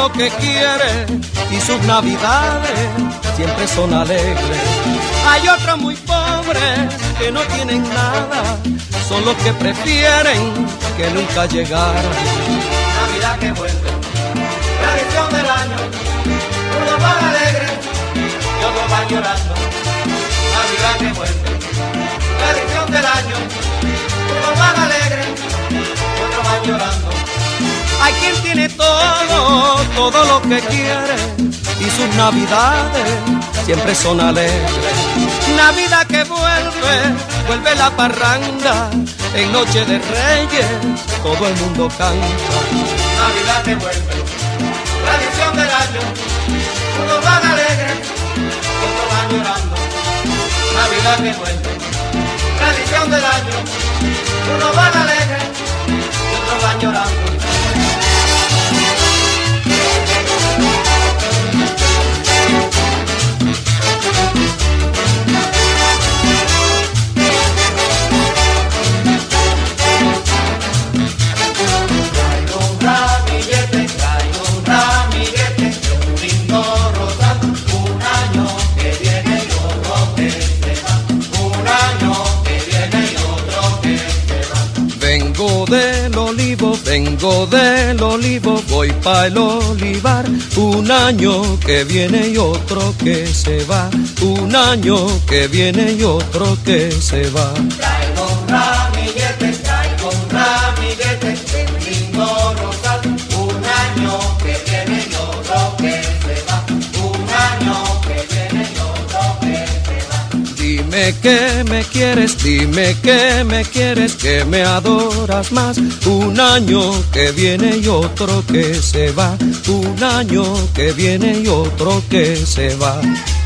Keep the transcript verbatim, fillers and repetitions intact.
lo que quiere y sus navidades siempre son alegres. Hay otros muy pobres que no tienen nada, son los que prefieren que nunca llegara. Navidad que vuelve, tradición del año, unos van alegres y otros van llorando. Navidad que vuelve, tradición del año, unos van alegres y otros van llorando. Hay quien tiene todo, todo lo que quiere y sus navidades siempre son alegres. Navidad que vuelve, vuelve la parranda, en noche de reyes todo el mundo canta. Navidad que vuelve, tradición del año, unos van alegres y otros van llorando. Navidad que vuelve, tradición del año, unos van alegres y otros van llorando. Vengo del olivo, vengo del olivo, voy pa' el olivar. Un año que viene y otro que se va, un año que viene y otro que se va. Traigo un ramillete, traigo un ramillete, un lindo rosal. Un año que viene y otro que se va, un año que viene y otro que se va. Dime que me quieres, dime que me quieres, que me adoras más. Un año que viene y otro que se va, un año que viene y otro que se va.